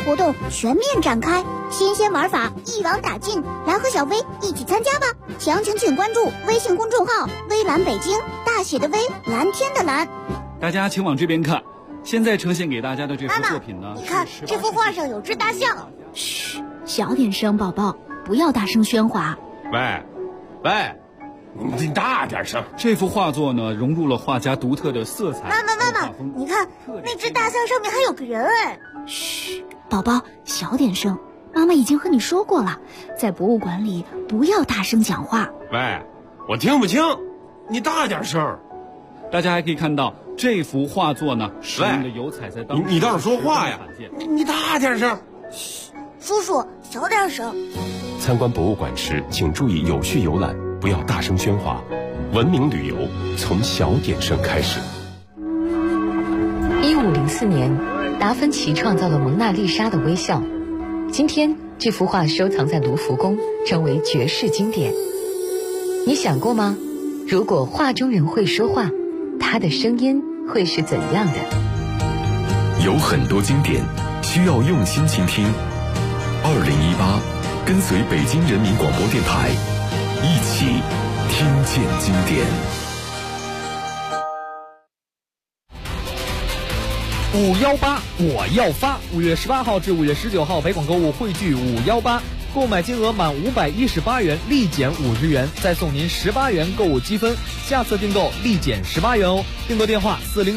活动全面展开，新鲜玩法一网打尽，来和小薇一起参加吧！详情请关注微信公众号“微蓝北京”，大写的微，蓝天的蓝。 大家请往这边看，现在呈现给大家的这幅作品呢， 你看这幅画上有只大象。 嘘，小点声，宝宝，不要大声喧哗。 喂，你大点声。 这幅画作呢，融入了画家独特的色彩。 妈妈，你看那只大象上面还有个人哎。 嘘，宝宝，小点声。妈妈已经和你说过了，在博物馆里不要大声讲话。 喂，我听不清，你大点声。 大家还可以看到这幅画作呢，使用的油彩在当你倒是说话呀！你大点声。 嘘，叔叔小点声。 参观博物馆时，请注意有序游览，不要大声喧哗。文明旅游从小点声开始。 1504年，达芬奇创造了蒙娜丽莎的微笑。今天，这幅画收藏在卢浮宫，成为绝世经典。你想过吗？如果画中人会说话，他的声音会是怎样的？ 有很多经典需要用心倾听。2018，跟随北京人民广播电台，一起听见经典。 518我要发！5月18号至5月19号，北广购物汇聚518，购买金额满518元立减50元，再送您18元购物积分，下次订购立减18元哦。订购电话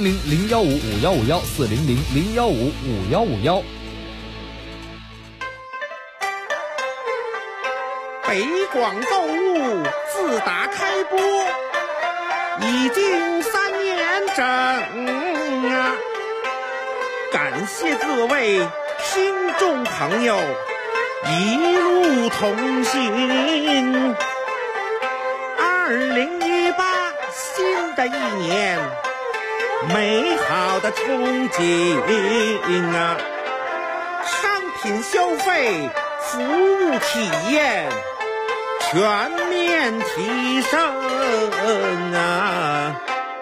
400-015-5151，400-015-5151。 北广购物自打开播已经3年整啊！感谢各位听众朋友一路同行。2018新的一年，美好的憧憬啊！商品消费、服务体验全面提升啊！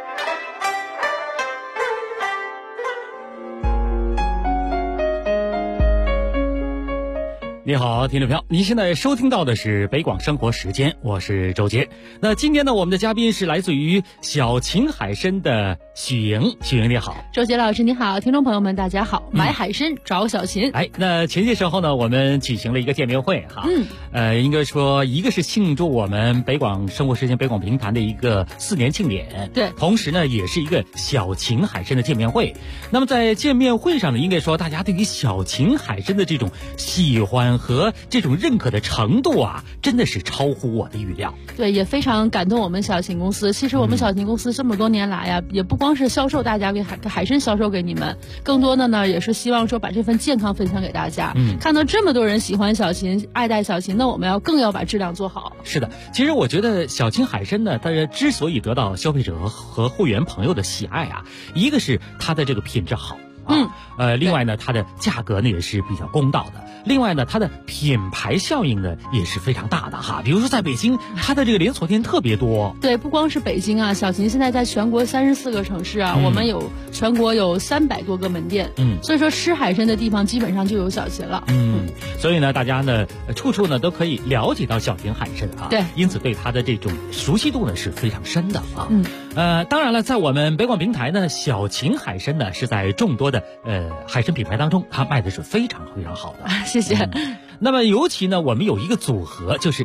你好，听众朋友，您现在收听到的是北广生活时间，我是周杰。那今天呢，我们的嘉宾是来自于小秦海参的许莹。许莹你好。 周杰老师你好，听众朋友们大家好。买海参找小秦。 那前些时候呢，我们举行了一个见面会哈。应该说一个是庆祝我们北广生活时间北广评弹的一个4年庆典， 对， 同时呢也是一个小秦海参的见面会。那么在见面会上呢，应该说大家对于小秦海参的这种喜欢和这种认可的程度啊，真的是超乎我的预料。 对，也非常感动我们小秦公司。其实我们小秦公司这么多年来呀，也不光是销售大家给海参销售给你们，更多的呢也是希望说把这份健康分享给大家。看到这么多人喜欢小秦，爱戴小秦，那我们更要把质量做好。 是的，其实我觉得小秦海参呢，它之所以得到消费者和会员朋友的喜爱啊，一个是它的这个品质好。另外呢，它的价格呢也是比较公道的。另外呢，它的品牌效应呢也是非常大的哈。比如说在北京，它的这个连锁店特别多。 对，不光是北京啊，小秦现在在全国34个城市啊，我们全国有300多个门店。所以说吃海参的地方基本上就有小秦了。 所以呢，大家呢处处呢都可以了解到小秦海参啊。 对， 因此对它的这种熟悉度呢是非常深的啊。当然了，在我们北广平台呢，小秦海参呢是在众多的海参品牌当中，它卖的是非常非常好的。 谢谢。 那么尤其呢，我们有一个组合，就是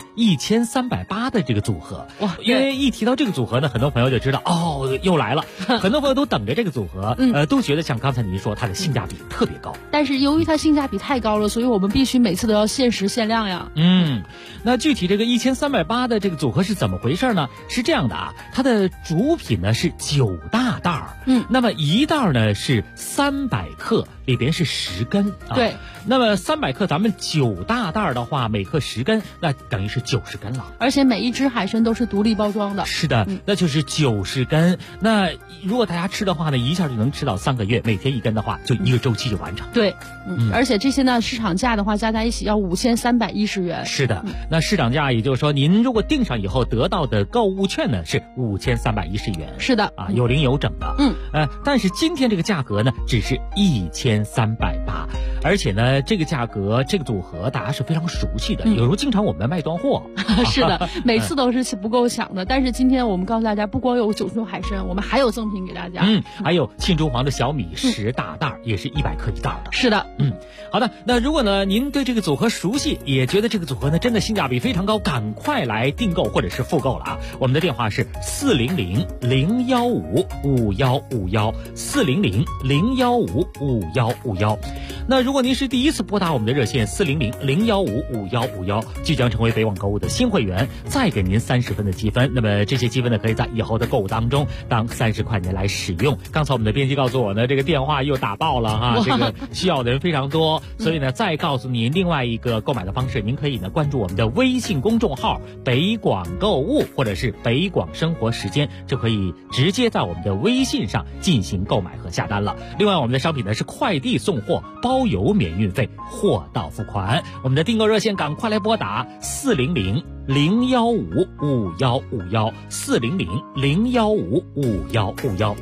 1380的这个组合。哇，因为一提到这个组合呢，很多朋友就知道哦，又来了。很多朋友都等着这个组合，都觉得像刚才您说，它的性价比特别高。 但是由于它性价比太高了，所以我们必须每次都要限时限量呀。 那具体这个1380的这个组合是怎么回事呢？是这样的啊，它的主品呢是9大袋儿，那么一袋呢是300克，里边是10根啊。 对， 那么300克，咱们9大袋的话，每克10根，那等于是90根了。 而且每一只海参都是独立包装的。 是的，那就是90根。那如果大家吃的话呢，一下就能吃到3个月，每天1根的话，就1个周期就完成。 对，而且这些呢，市场价的话加在一起要5310元。 是的，那市场价也就是说，您如果订上以后得到的购物券呢是5310元。 是的， 啊，有零有整的。但是今天这个价格呢，只是1380 1380，而且呢，这个价格这个组合大家是非常熟悉的，有时候经常我们卖断货。 是的，每次都是不够抢的。但是今天我们告诉大家，不光有九州海参，我们还有赠品给大家。 还有庆中黄的小米10大袋，也是100克一袋的。 是的， 好的。那如果呢您对这个组合熟悉，也觉得这个组合呢真的性价比非常高，赶快来订购或者是复购了啊！我们的电话是400-015-5151，400-015-5151。那如果您是第一次拨打我们的热线400-015-5151，即将成为北网购物的新会员，再给您30分的积分。那么这些积分呢，可以在以后的购物当中当30块钱来使用。刚才我们的编辑告诉我呢，这个电话又打爆了哈，这个需要的人非常多，所以呢，再告诉您另外一个购买的方式，您可以呢关注我们的微信公众号北广购物或者是北广生活时间，就可以直接在我们的微信上进行购买和下单了。另外我们的商品呢是快递送货，包邮免运费，货到付款。我们的订购热线赶快来拨打400-015-5151，400-015-5151。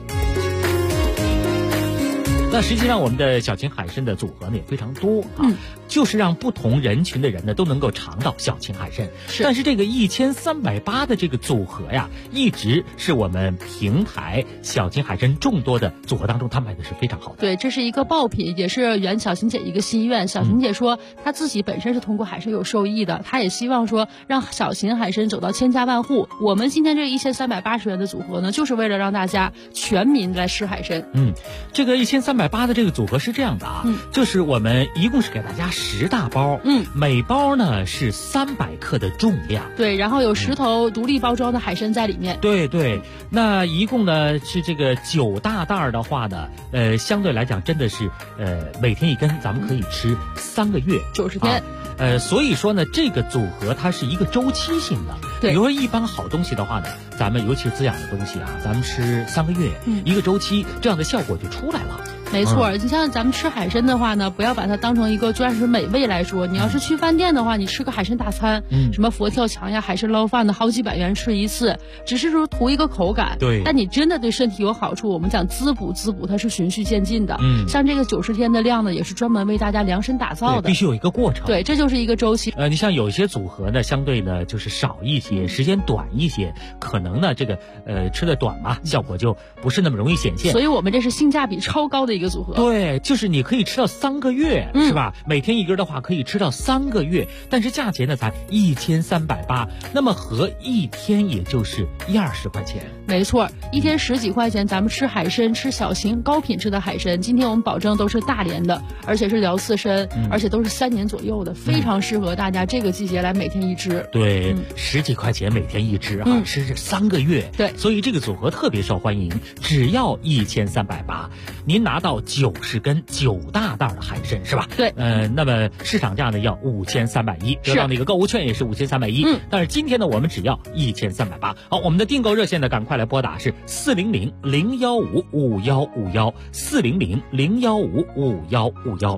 那实际上我们的小秦海参的组合呢也非常多啊，就是让不同人群的人呢都能够尝到小秦海参。但是这个1380的这个组合呀，一直是我们平台小秦海参众多的组合当中，他卖的是非常好的。 对，这是一个爆品，也是圆小秦姐一个心愿。小秦姐说，她自己本身是通过海参有受益的，她也希望说让小秦海参走到千家万户。我们今天这1380元的组合呢，就是为了让大家全民来吃海参。 这个1380的这个组合是这样的啊，就是我们一共是给大家10大包，每包呢是300克的重量， 对，然后有10头独立包装的海参在里面， 对，那一共呢是这个9大袋的话呢，相对来讲真的是每天一根，咱们可以吃3个月 ，90天。 所以说呢，这个组合它是一个周期性的。 对， 比如说一般好东西的话呢，咱们尤其是滋养的东西啊，咱们吃3个月，一个周期，这样的效果就出来了。 没错，你像咱们吃海参的话呢，不要把它当成一个就按是美味来说。你要是去饭店的话，你吃个海参大餐，什么佛跳墙呀、海参捞饭的，好几百元吃一次，只是说图一个口感。 对， 但你真的对身体有好处。我们讲滋补，它是循序渐进的。像这个90天的量呢，也是专门为大家量身打造的， 必须有一个过程。 对，这就是一个周期。 你像有一些组合呢，相对呢就是少一些，时间短一些，可能呢这个吃的短嘛，效果就不是那么容易显现。 所以我们这是性价比超高的一个组合。 对，就是你可以吃到3个月，是吧？每天一根的话可以吃到3个月，但是价钱呢才1380，那么合一天也就是120块钱。 没错，一天10几块钱，咱们吃海参，吃小秦高品质的海参。今天我们保证都是大连的，而且是辽刺参，而且都是3年左右的，非常适合大家这个季节来每天一只。 对，10几块钱每天一只啊，吃这3个月。 对， 所以这个组合特别受欢迎，只要1380，您拿到90根9大袋的海参是吧？ 对， 那么市场价呢要5310，得到那个购物券也是5310。但是今天呢，我们只要1380。好，我们的订购热线呢，赶快来拨打是400-015-5151，400-015-5151。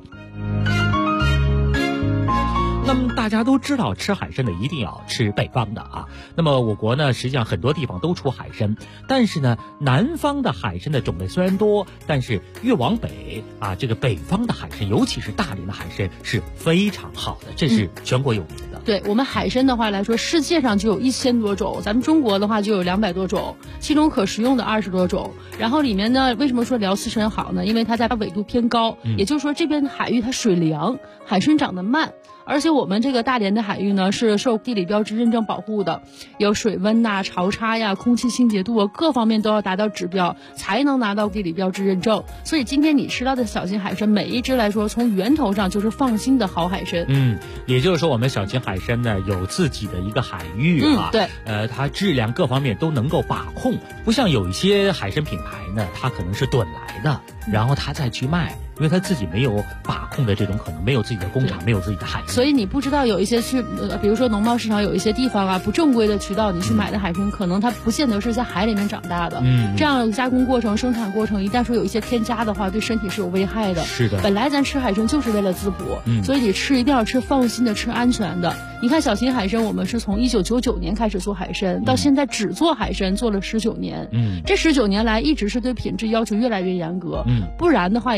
那么大家都知道，吃海参的一定要吃北方的啊。那么我国呢，实际上很多地方都出海参，但是呢，南方的海参的种类虽然多，但是越往北啊，这个北方的海参，尤其是大连的海参是非常好的，这是全国有名的。 对，我们海参的话来说，世界上就有1000多种，咱们中国的话就有200多种，其中可食用的20多种。然后里面呢，为什么说辽刺参好呢？因为它在纬度偏高，也就是说这边的海域它水凉，海参长得慢。而且我们这个大连的海域呢，是受地理标志认证保护的，有水温呐、潮差呀、空气清洁度啊，各方面都要达到指标，才能拿到地理标志认证。所以今天你吃到的小秦海参，每一只来说，从源头上就是放心的好海参。 也就是说，我们小秦海参呢有自己的一个海域啊， 对， 它质量各方面都能够把控，不像有一些海参品牌呢，它可能是囤来的，然后它再去卖。因为他自己没有把控的这种可能，没有自己的工厂，没有自己的海域， 所以你不知道有一些比如说农贸市场有一些地方啊，不正规的渠道你去买的海参，可能它不见得是在海里面长大的。这样加工过程、生产过程，一旦说有一些添加的话，对身体是有危害的。 是的， 本来咱吃海参就是为了滋补，所以你吃一定要吃放心的、吃安全的。你看小秦海参，我们是从1999年开始做海参，到现在只做海参做了19年。这19年来一直是对品质要求越来越严格。不然的话也不能说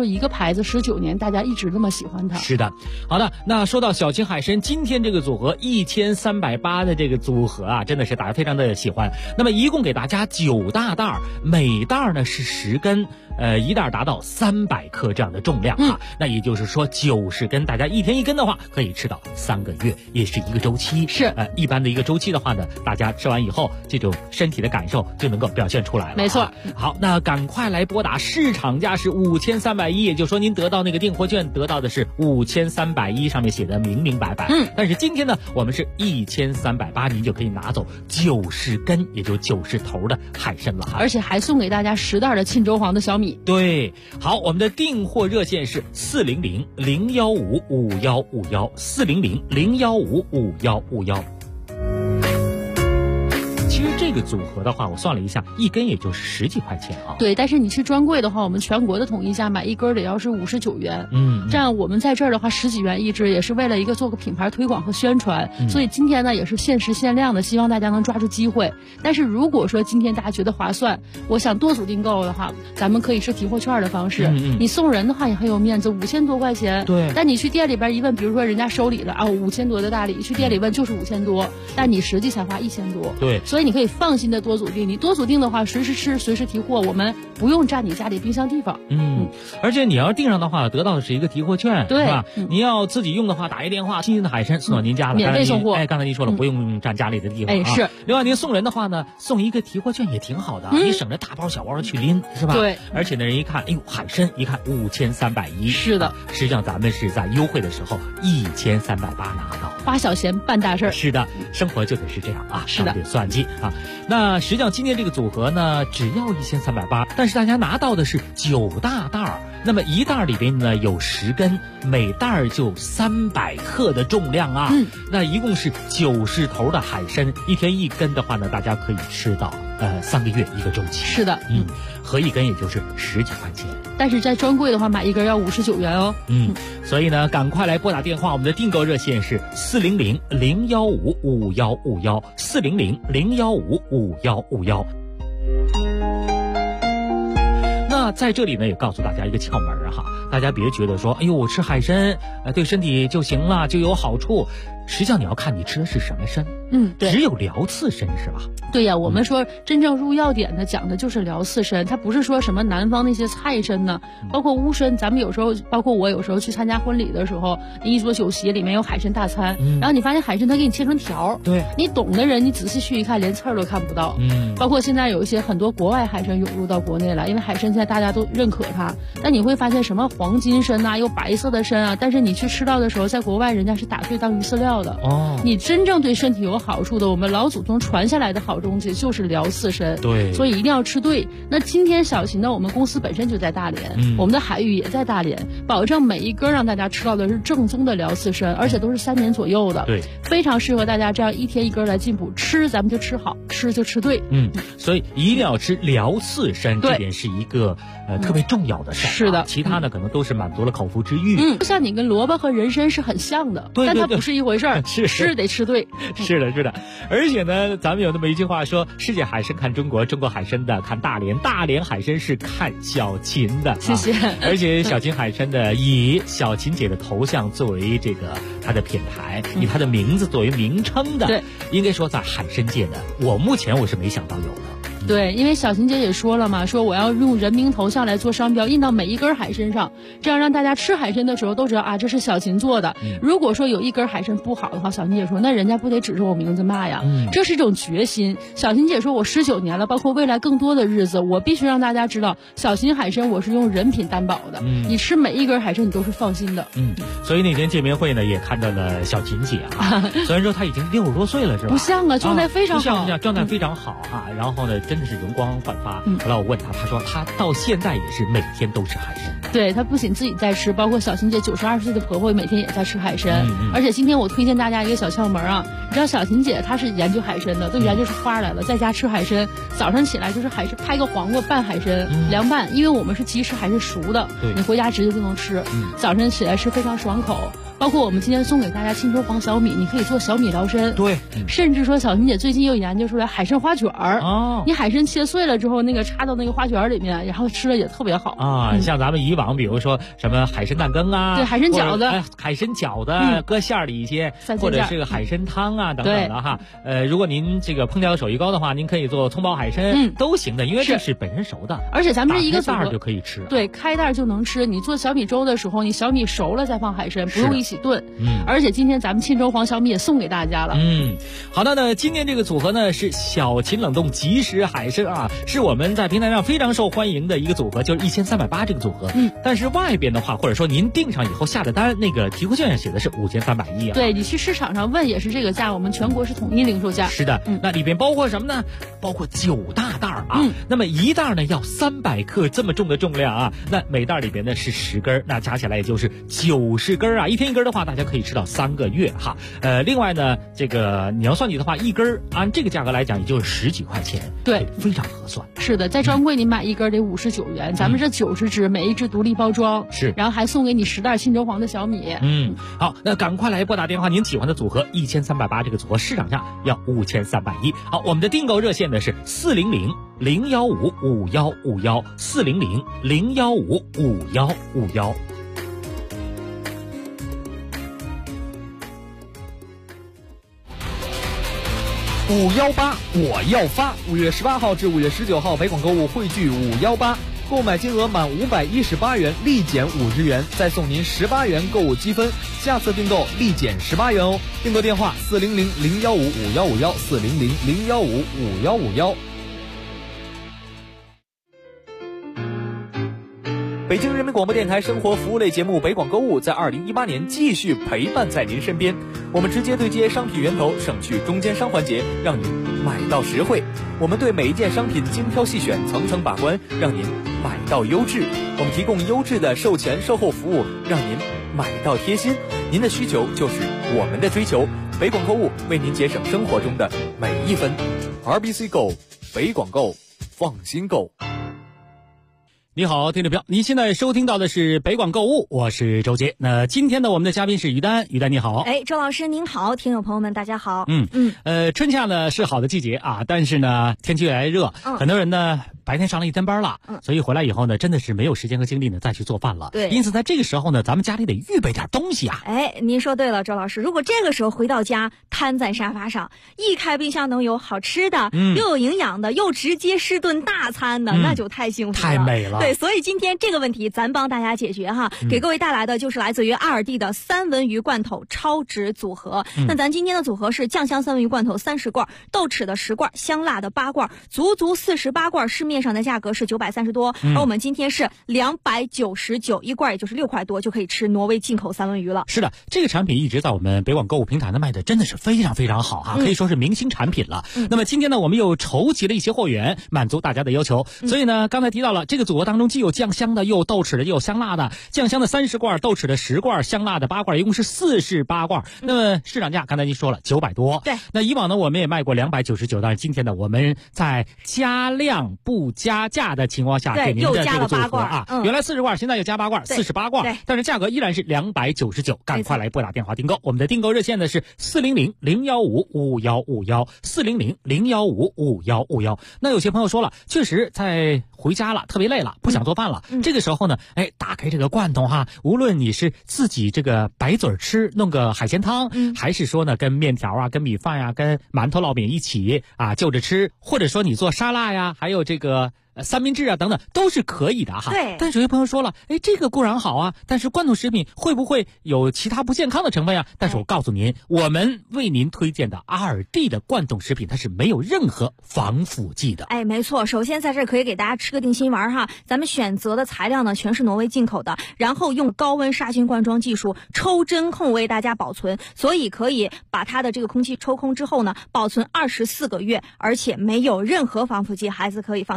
说一个牌子19年，大家一直那么喜欢它。 是的，好的，那说到小秦海参，今天这个组合1380的这个组合啊，真的是大家非常的喜欢。那么一共给大家9大袋，每袋呢是10根，一袋达到300克这样的重量啊。那也就是说90根，大家一天1根的话，可以吃到3个月，也是一个周期。 是， 一般的一个周期的话呢，大家吃完以后，这种身体的感受就能够表现出来了。 没错。 好，那赶快来拨打，市场价是5310，也就是说您得到那个订货券得到的是5310，上面写的明明白白。但是今天呢，我们是1380，您就可以拿走90根，也就90头的海参了哈。 而且还送给大家10袋的沁州黄的小米。 对，好，我们的订货热线是400-015-5151，400-015-5151。其实这个组合的话，我算了一下，一根也就是10几块钱啊。 对，但是你去专柜的话，我们全国的统一价买一根得要是59元。这样我们在这儿的话10几元一支，也是为了一个做个品牌推广和宣传。所以今天呢也是限时限量的，希望大家能抓住机会。但是如果说今天大家觉得划算，我想多组订购的话，咱们可以是提货券的方式。你送人的话也很有面子，5000多块钱。 对。 但你去店里边一问，比如说人家收礼了啊，5000多的大礼，去店里问就是5000多，但你实际才花1000多。 对。 所以你可以放心的多组订，你多组订的话，随时吃，随时提货，我们不用占你家里冰箱地方。 而且你要订上的话，得到的是一个提货券， 对， 是吧？你要自己用的话，打一电话，新鲜的海参送到您家了， 免费送货。 刚才您说了，不用占家里的地方。 是。 另外您送人的话呢，送一个提货券也挺好的，你省着大包小包的去拎，是吧？ 对。 而且呢，人一看，哎呦，海参一看5310， 是的。 实际上咱们是在优惠的时候1380拿到， 花小钱办大事。 是的，生活就得是这样啊， 是的， 得算计啊。那实际上今天这个组合呢，只要1380，但是大家拿到的是9大袋，那么一袋里边呢有10根，每袋就300克的重量啊。那一共是90头的海参，一天1根的话呢，大家可以吃到3个月一个周期。 是的， 合一根也就是10几块钱。 但是在专柜的话，买一根要59元哦。 所以呢，赶快来拨打电话，我们的订购热线是400-015-5151，400-015-5151。那在这里呢，也告诉大家一个窍门哈，大家别觉得说，哎呦，我吃海参对身体就行了，就有好处。实际上你要看你吃的是什么参， 对， 只有辽刺参是吧？ 对呀，我们说真正入药典的讲的就是辽刺参，它不是说什么南方那些菜参呢，包括乌参，咱们有时候，包括我有时候去参加婚礼的时候，一桌酒席里面有海参大餐，然后你发现海参它给你切成条， 对， 你懂的人你仔细去一看，连刺儿都看不到。包括现在有一些很多国外海参涌入到国内来，因为海参现在大家都认可它，但你会发现什么黄金参啊，有白色的参啊，但是你去吃到的时候，在国外人家是打碎当鱼饲料的。你真正对身体有好处的，我们老祖宗传下来的好东西就是辽刺参。 对， 所以一定要吃对。那今天小秦呢，我们公司本身就在大连，我们的海域也在大连，保证每一根让大家吃到的是正宗的辽刺参，而且都是3年左右的。 对， 非常适合大家这样一天1根来进补，吃咱们就吃好，吃就吃对。 所以一定要吃辽刺参，这点是一个特别重要的事。 是的， 其他呢可能都是满足了口腹之欲。 像你跟萝卜和人参是很像的， 对， 但它不是一回事儿。吃得吃对。 是的，是的。而且呢，咱们有那么一句话说，世界海参看中国，中国海参的看大连，大连海参是看小秦的。 谢谢。 而且小秦海参的以小秦姐的头像作为这个它的品牌，以它的名字作为名称的， 对， 应该说在海参界的，目前我是没想到有的。 对，因为小秦姐也说了嘛，说我要用人名头像来做商标，印到每一根海参上，这样让大家吃海参的时候都知道啊，这是小秦做的。如果说有一根海参不好的话，小秦姐说那人家不得指着我名字骂呀。这是一种决心。小秦姐说我19年了，包括未来更多的日子，我必须让大家知道，小秦海参我是用人品担保的。你吃每一根海参你都是放心的。 所以那天见面会呢，也看到了小秦姐啊，虽然说她已经60多岁了，是吧？ 不像啊，状态非常好， 状态非常好啊。然后呢，真的是容光焕发。后来我问她，她说她到现在也是每天都吃海参。 对，她不仅自己在吃，包括小秦姐92岁的婆婆每天也在吃海参。而且今天我推荐大家一个小窍门啊，你知道小秦姐她是研究海参的，都研究出花来了，在家吃海参，早上起来就是海参拍个黄瓜拌海参，凉拌，因为我们是即吃海参熟的，你回家直接就能吃。早上起来吃非常爽口。 包括我们今天送给大家青州黄小米，你可以做小米疗身。 对， 甚至说小琴姐最近又研究出来海参花卷儿。 哦， 你海参切碎了之后，那个插到那个花卷里面，然后吃了也特别好啊。像咱们以往比如说什么海参蛋羹啊， 对，海参饺子， 海参饺子搁馅儿里一些，或者是个海参汤啊等等的哈。如果您这个烹调手艺高的话，您可以做葱爆海参，都行的，因为这是本身熟的， 而且咱们这一个袋儿就可以吃。 对，开袋就能吃。你做小米粥的时候，你小米熟了再放海参，不用一起炖。而且今天咱们沁州黄小米也送给大家了。 好的呢，今天这个组合呢是小秦冷冻即食海参啊，是我们在平台上非常受欢迎的一个组合，就是1380这个组合。但是外边的话，或者说您订上以后下的单，那个提货券上写的是5310啊。 对，你去市场上问也是这个价，我们全国是统一零售价。 是的，那里边包括什么呢？包括9大袋啊。那么一袋呢要300克这么重的重量啊，那每袋里边呢是10根，那加起来也就是90根啊。一天一根的话，大家可以吃到3个月哈。另外呢，这个你要算计的话，一根按这个价格来讲，也就是10几块钱， 对， 非常合算。 是的，在专柜你买一根得59元，咱们这90只，每一只独立包装， 是， 然后还送给你10袋沁州黄的小米。 好，那赶快来拨打电话，您喜欢的组合1380这个组合市场价要5310。好，我们的订购热线呢是400-015-5151，400-015-5151。 518我要发！5月18号至5月19号，北广购物汇聚518，购买金额满518元立减50元，再送您18元购物积分，下次订购立减18元哦。订购电话400-015-5151，400-015-5151。北京人民广播电台生活服务类节目《北广购物》在2018年继续陪伴在您身边。我们直接对接商品源头，省去中间商环节，让您买到实惠。我们对每一件商品精挑细选，层层把关，让您买到优质。我们提供优质的售前售后服务，让您买到贴心。您的需求就是我们的追求。北广购物为您节省生活中的每一分。RBC 购，北广购，放心购。 你好，听众朋友，您现在收听到的是北广购物，我是周杰。那今天呢，我们的嘉宾是于丹，于丹你好。 周老师您好，听友朋友们大家好。 春夏呢是好的季节啊，但是呢天气越来越热，很多人呢白天上了一天班了，所以回来以后呢，真的是没有时间和精力呢再去做饭了。 对， 因此在这个时候呢，咱们家里得预备点东西啊。 您说对了，周老师，如果这个时候回到家，瘫在沙发上，一开冰箱能有好吃的，又有营养的，又直接是顿大餐的，那就太幸福了， 太美了。 对，所以今天这个问题咱帮大家解决哈，给各位带来的就是来自于阿尔蒂的3文鱼罐头超值组合。那咱今天的组合是酱香3文鱼罐头30罐，豆豉的10罐，香辣的8罐，足48罐，市面上的价格是930多，而我们今天是299一罐，也就是6块多就可以吃挪威进口3文鱼了。 是的，这个产品一直在我们北广购物平台呢卖的真的是非常非常好哈，可以说是明星产品了。那么今天呢，我们又筹集了一些货源，满足大家的要求。所以呢，刚才提到了这个组合当中既有酱香的，又有豆豉的，又有香辣的。酱香的30罐，豆豉的10罐，香辣的8罐，一共是48罐。那么市场价刚才您说了900多。 对。 那以往呢我们也卖过299，但是今天呢我们在加量不加价的情况下给您的这个组合啊，原来40罐，现在又加8罐，48罐，但是价格依然是299，赶快来拨打电话订购。我们的订购热线呢是400-015-5151，400-015-5151。那有些朋友说了，确实在回家了，特别累了，不想做饭了。这个时候呢，打开这个罐头哈，无论你是自己这个白嘴吃，弄个海鲜汤，还是说呢跟面条啊、跟米饭呀、跟馒头烙饼一起啊就着吃，或者说你做沙拉呀，还有这个三明治啊等等都是可以的哈。 对。 但是有些朋友说了，这个固然好啊，但是罐头食品会不会有其他不健康的成分呀？但是我告诉您，我们为您推荐的阿尔蒂的罐头食品，它是没有任何防腐剂的。 没错，首先在这可以给大家吃个定心丸哈，咱们选择的材料呢全是挪威进口的，然后用高温杀菌灌装技术抽真空为大家保存，所以可以把它的这个空气抽空之后呢，保存24个月，而且没有任何防腐剂，孩子可以放心来吃。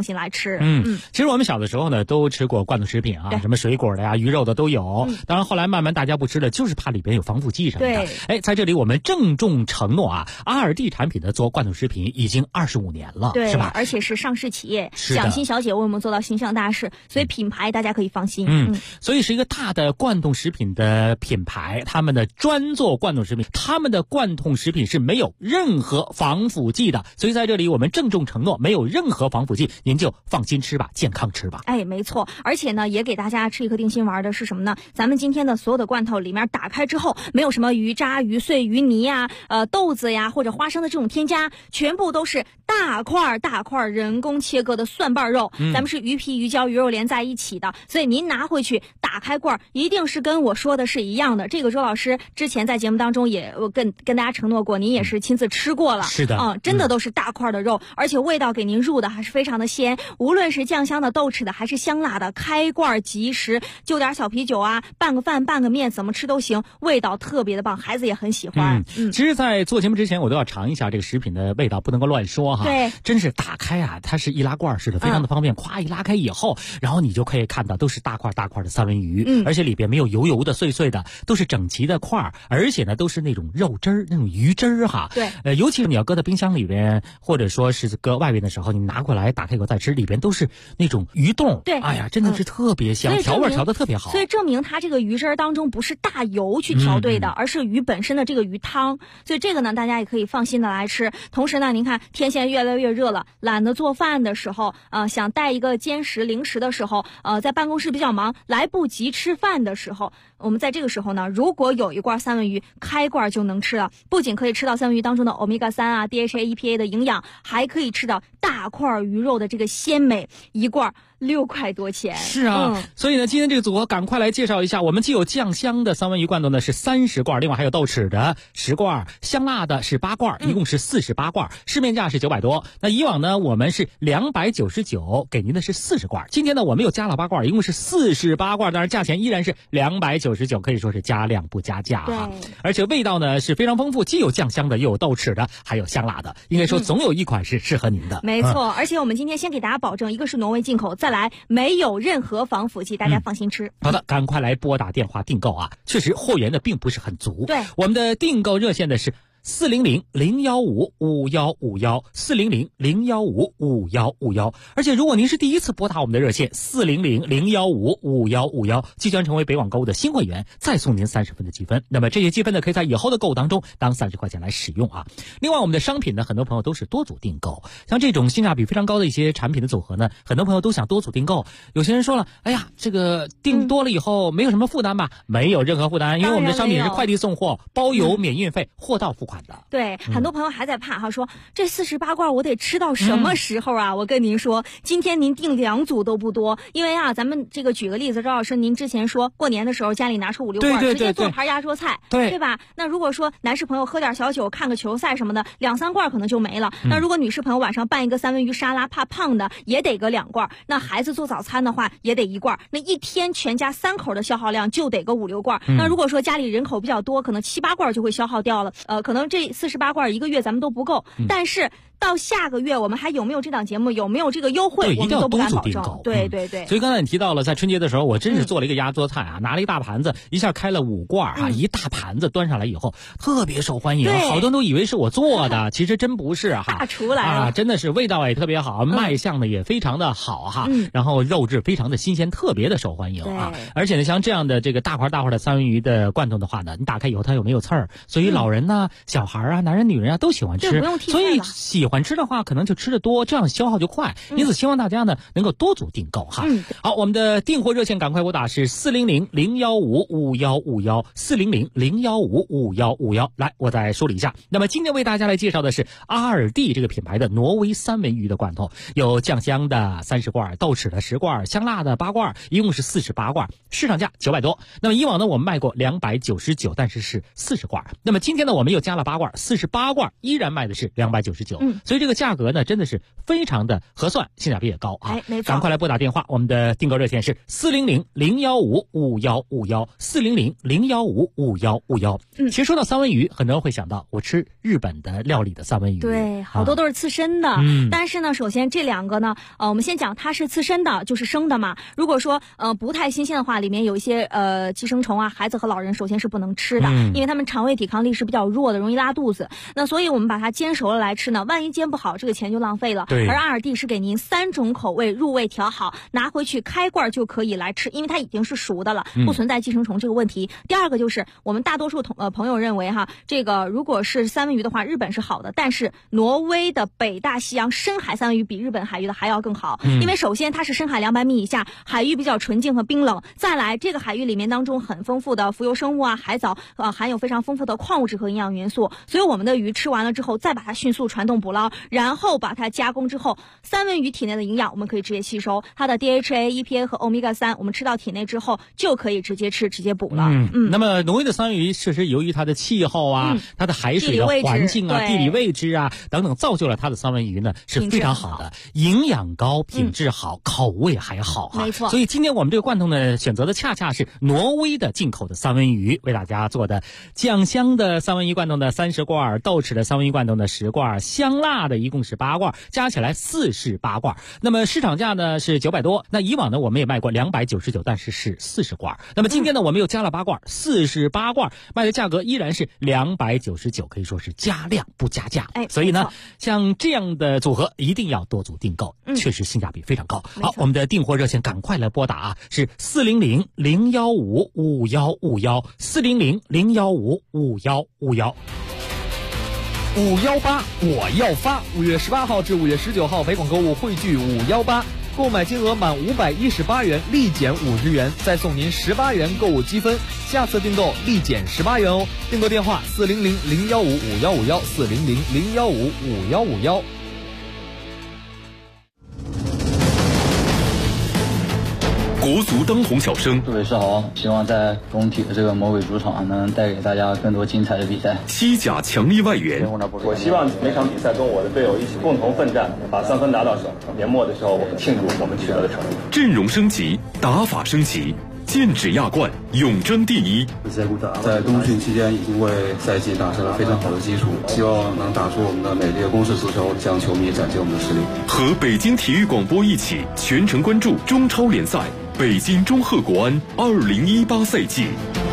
吃。 其实我们小的时候呢，都吃过罐头食品啊，什么水果的呀、鱼肉的都有。当然后来慢慢大家不吃了，就是怕里边有防腐剂什么的。哎，在这里我们郑重承诺啊，阿尔蒂产品的做罐头食品已经25年了，是吧？ 而且是上市企业，蒋欣小姐为我们做到形象大使，所以品牌大家可以放心。 所以是一个大的罐头食品的品牌，他们的专做罐头食品，他们的罐头食品是没有任何防腐剂的。所以在这里我们郑重承诺，没有任何防腐剂，您就放心吃吧，健康吃吧。 哎，没错。而且呢，也给大家吃一颗定心丸的是什么呢？咱们今天的所有的罐头里面打开之后，没有什么鱼渣、鱼碎、鱼泥呀、豆子呀或者花生的这种添加，全部都是大块人工切割的蒜瓣肉。咱们是鱼皮、鱼胶、鱼肉连在一起的，所以您拿回去打开罐，一定是跟我说的是一样的。这个周老师之前在节目当中也跟大家承诺过，您也是亲自吃过了。 是的， 真的都是大块的肉，而且味道给您入的还是非常的鲜。无论是酱香的、豆豉的，还是香辣的，开罐即食，就点小啤酒啊，拌个饭、拌个面，怎么吃都行，味道特别的棒，孩子也很喜欢。 其实在做节目之前我都要尝一下这个食品的味道，不能够乱说哈。 对， 真是打开啊，它是易拉罐似的，非常的方便。咵一拉开以后，然后你就可以看到都是大块的三文鱼，而且里边没有油的、碎碎的，都是整齐的块，而且呢都是那种肉汁儿、那种鱼汁儿哈。 对， 尤其是你要搁在冰箱里边，或者说是搁外边的时候，你拿过来打开以后再吃，里边都是那种鱼冻。 对， 哎呀，真的是特别香，调味调得特别好。 所以证明它这个鱼汁儿当中不是大油去调对的，而是鱼本身的这个鱼汤。所以这个呢，大家也可以放心的来吃。同时呢，您看天现在越来越热了，懒得做饭的时候，想带一个兼食零食的时候，在办公室比较忙，来不及吃饭的时候，我们在这个时候呢，如果有一罐三文鱼，开罐就能吃了。不仅可以吃到三文鱼当中的欧米伽3啊、DHA、EPA 的营养，还可以吃到大块鱼肉的这个鲜美，一罐6块多钱。 是啊，所以呢，今天这个组合赶快来介绍一下。我们既有酱香的三文鱼罐头呢是30罐，另外还有豆豉的10罐，香辣的是8罐，一共是48罐，市面价是900多。那以往呢，我们是299，给您的是40罐。今天呢，我们又加了8罐，一共是48罐，当然价钱依然是299，可以说是加量不加价啊。而且味道呢是非常丰富，既有酱香的，又有豆豉的，还有香辣的，应该说总有一款是适合您的。 没错，而且我们今天先给大家保证，一个是挪威进口，再来没有任何防腐剂，大家放心吃。 好的，赶快来拨打电话订购啊！确实货源的并不是很足。 对， 我们的订购热线的是400-015-5151，400-015-5151。而且如果您是第一次拨打我们的热线400-015-5151，即将成为北网购物的新会员，再送您30分的积分。那么这些积分呢，可以在以后的购物当中当30块钱来使用啊。另外我们的商品呢，很多朋友都是多组订购，像这种性价比非常高的一些产品的组合呢，很多朋友都想多组订购。有些人说了，哎呀，这个订多了以后没有什么负担吧？没有任何负担，因为我们的商品是快递送货，包邮免运费，货到付款。 对，很多朋友还在怕哈，说这48罐我得吃到什么时候啊？我跟您说，今天您订2组都不多，因为啊，咱们这个举个例子，周老师，您之前说过年的时候家里拿出5、6罐，直接做盘压桌菜，对吧？那如果说男士朋友喝点小酒，看个球赛什么的，2、3罐可能就没了。那如果女士朋友晚上拌一个三文鱼沙拉，怕胖的也得个2罐。那孩子做早餐的话也得1罐。那一天全家3口的消耗量就得个5、6罐。那如果说家里人口比较多，可能7、8罐就会消耗掉了。可能这48罐1个月咱们都不够，但是到下个月我们还有没有这档节目，有没有这个优惠，我们都不敢保证。对。 所以刚才你提到了，在春节的时候，我真是做了一个压桌菜啊，拿了一大盘子，一下开了5罐啊，一大盘子端上来以后，特别受欢迎，好多人都以为是我做的，其实真不是哈。 大厨来了， 真的是味道也特别好，卖相呢也非常的好哈，然后肉质非常的新鲜，特别的受欢迎啊。而且呢，像这样的这个大块的三文鱼的罐头的话呢，你打开以后它又没有刺儿，所以老人呢、小孩啊、男人、女人啊都喜欢吃，所以喜欢吃的话，可能就吃得多，这样消耗就快。因此，希望大家呢能够多组订购哈。好，我们的订货热线赶快拨打是400-015-5151，400-015-5151。来，我再梳理一下。那么今天为大家来介绍的是阿尔蒂这个品牌的挪威三文鱼的罐头，有酱香的30罐，豆豉的10罐，香辣的8罐，一共是48罐，市场价900多。那么以往呢，我们卖过299，但是是40罐。那么今天呢，我们又加了8罐，48罐依然卖的是299。 所以这个价格呢真的是非常的合算，性价比也高啊。 没错， 赶快来拨打电话，我们的订购热线是400-015-5151，400-015-5151。其实说到三文鱼，很多人会想到我吃日本的料理的三文鱼， 对，好多都是刺身的。但是呢，首先这两个呢，我们先讲它是刺身的，就是生的嘛。如果说不太新鲜的话，里面有一些寄生虫啊，孩子和老人首先是不能吃的，因为他们肠胃抵抗力是比较弱的，容易拉肚子。那所以我们把它煎熟了来吃呢，万一煎不好，这个钱就浪费了。 对。 而阿尔蒂是给您3种口味入味调好，拿回去开罐就可以来吃，因为它已经是熟的了，不存在寄生虫这个问题。第二个就是我们大多数朋友认为哈，这个如果是三文鱼的话，日本是好的，但是挪威的北大西洋深海三文鱼比日本海域的还要更好，因为首先它是深海200米以下，海域比较纯净和冰冷，再来这个海域里面当中很丰富的浮游生物啊，海藻含有非常丰富的矿物质和营养元素，所以我们的鱼吃完了之后再把它迅速传动捕捞，然后把它加工之后，三文鱼体内的营养我们可以直接吸收，它的 DHA、EPA 和 Omega 3我们吃到体内之后就可以直接吃直接补了。 那么挪威的三文鱼确实由于它的气候啊，它的海水的环境啊、地理位置啊等等，造就了它的三文鱼呢是非常好的，营养高，品质好，口味还好没错。 所以今天我们这个罐头呢选择的恰恰是挪威的进口的三文鱼，为大家做的酱香的三文鱼罐头呢30罐，豆豉的三文鱼罐头呢10罐，香辣的一共是8罐，加起来48罐。那么市场价呢是900多，那以往呢我们也卖过299，但是是40罐。那么今天呢我们又加了8罐，48罐，卖的价格依然是299，可以说是加量不加价。所以呢像这样的组合一定要多组订购，确实性价比非常高。好，我们的订货热线赶快来拨打啊，是400-015-5151，400-015-5151。 518我要发，5月18号至5月19号北广购物汇聚518，购买金额满518元立减50元，再送您18元购物积分，下次订购立减18元哦。订购电话400-015-5151，400-015-5151。 国足当红小生， 杜伟是好，希望在工体的这个魔鬼主场能带给大家更多精彩的比赛。 西甲强力外援， 我希望每场比赛跟我的队友一起共同奋战，把3分拿到手。年末的时候，我们庆祝我们取得的成绩。 阵容升级，打法升级，剑指亚冠，永争第一。 在冬训期间已经为赛季打下了非常好的基础，希望能打出我们的美丽的攻势足球，向球迷展现我们的实力。 和北京体育广播一起全程关注中超联赛北京中赫国安2018赛季。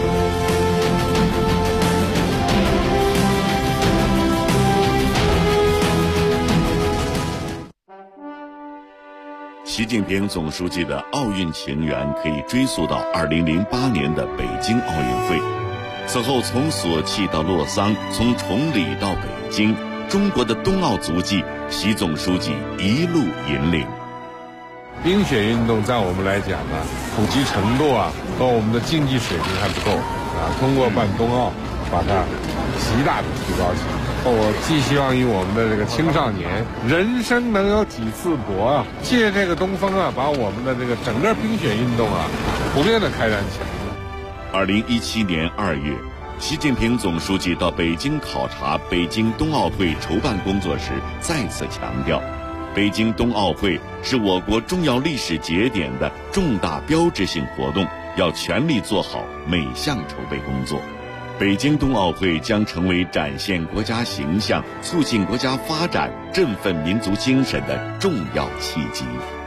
习近平总书记的奥运情缘可以追溯到2008年的北京奥运会。此后从索契到洛桑，从崇礼到北京，中国的冬奥足迹，习总书记一路引领。 冰雪运动在我们来讲呢，普及程度和我们的竞技水平还不够通过办冬奥把它极大的提高起来。我寄希望于我们的这个青少年，人生能有几次搏借这个东风把我们的这个整个冰雪运动普遍的开展起来。 2017年2月，习近平总书记到北京考察北京冬奥会筹办工作时，再次强调，北京冬奥会是我国重要历史节点的重大标志性活动，要全力做好每项筹备工作。北京冬奥会将成为展现国家形象、促进国家发展、振奋民族精神的重要契机。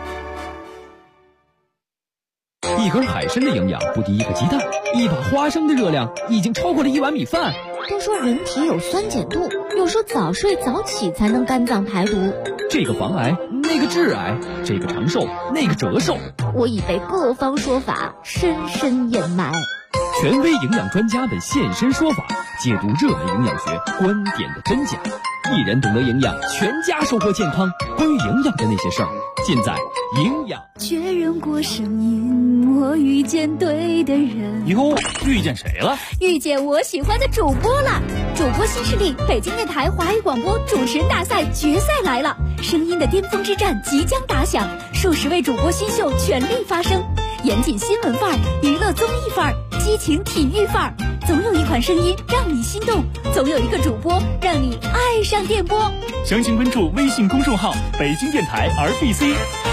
一盒海参的营养不敌一个鸡蛋，一把花生的热量已经超过了1碗米饭。 都说人体有酸碱度，有时候早睡早起才能肝脏排毒。 这个防癌，那个致癌，这个长寿，那个折寿。 我已被各方说法深深掩埋。 权威营养专家的现身说法，解读热门营养学观点的真假。一人懂得营养，全家收获健康。关于营养的那些事儿，尽在营养。 确认过声音，我遇见对的人。 哟，遇见谁了？ 遇见我喜欢的主播了。主播新势力北京电台华语广播主持人大赛决赛来了，声音的巅峰之战即将打响，数十位主播新秀全力发声，严谨新闻范儿，娱乐综艺范儿，激情体育范儿， 总有一款声音让你心动，总有一个主播让你爱上电波。 详情关注微信公众号北京电台 RBC。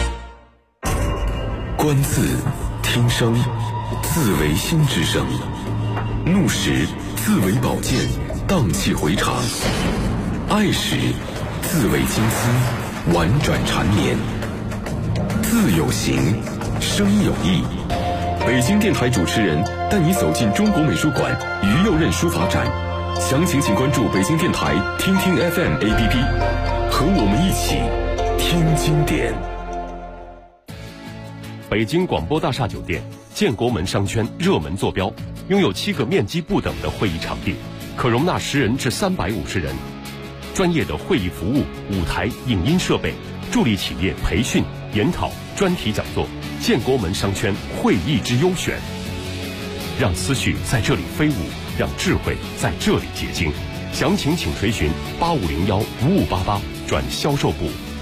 观字听声，字为心之声。怒时字为宝剑，荡气回肠；爱时字为金丝，婉转缠绵。字有形，声有意。北京电台主持人带你走进中国美术馆于右任书法展，详情请关注北京电台听听 FM APP， 和我们一起听经典。 北京广播大厦酒店建国门商圈热门坐标，拥有7个面积不等的会议场地，可容纳10人至350人。专业的会议服务、舞台、影音设备，助力企业培训、研讨、专题讲座。建国门商圈会议之优选，让思绪在这里飞舞，让智慧在这里结晶。详情请垂询85015588转销售部。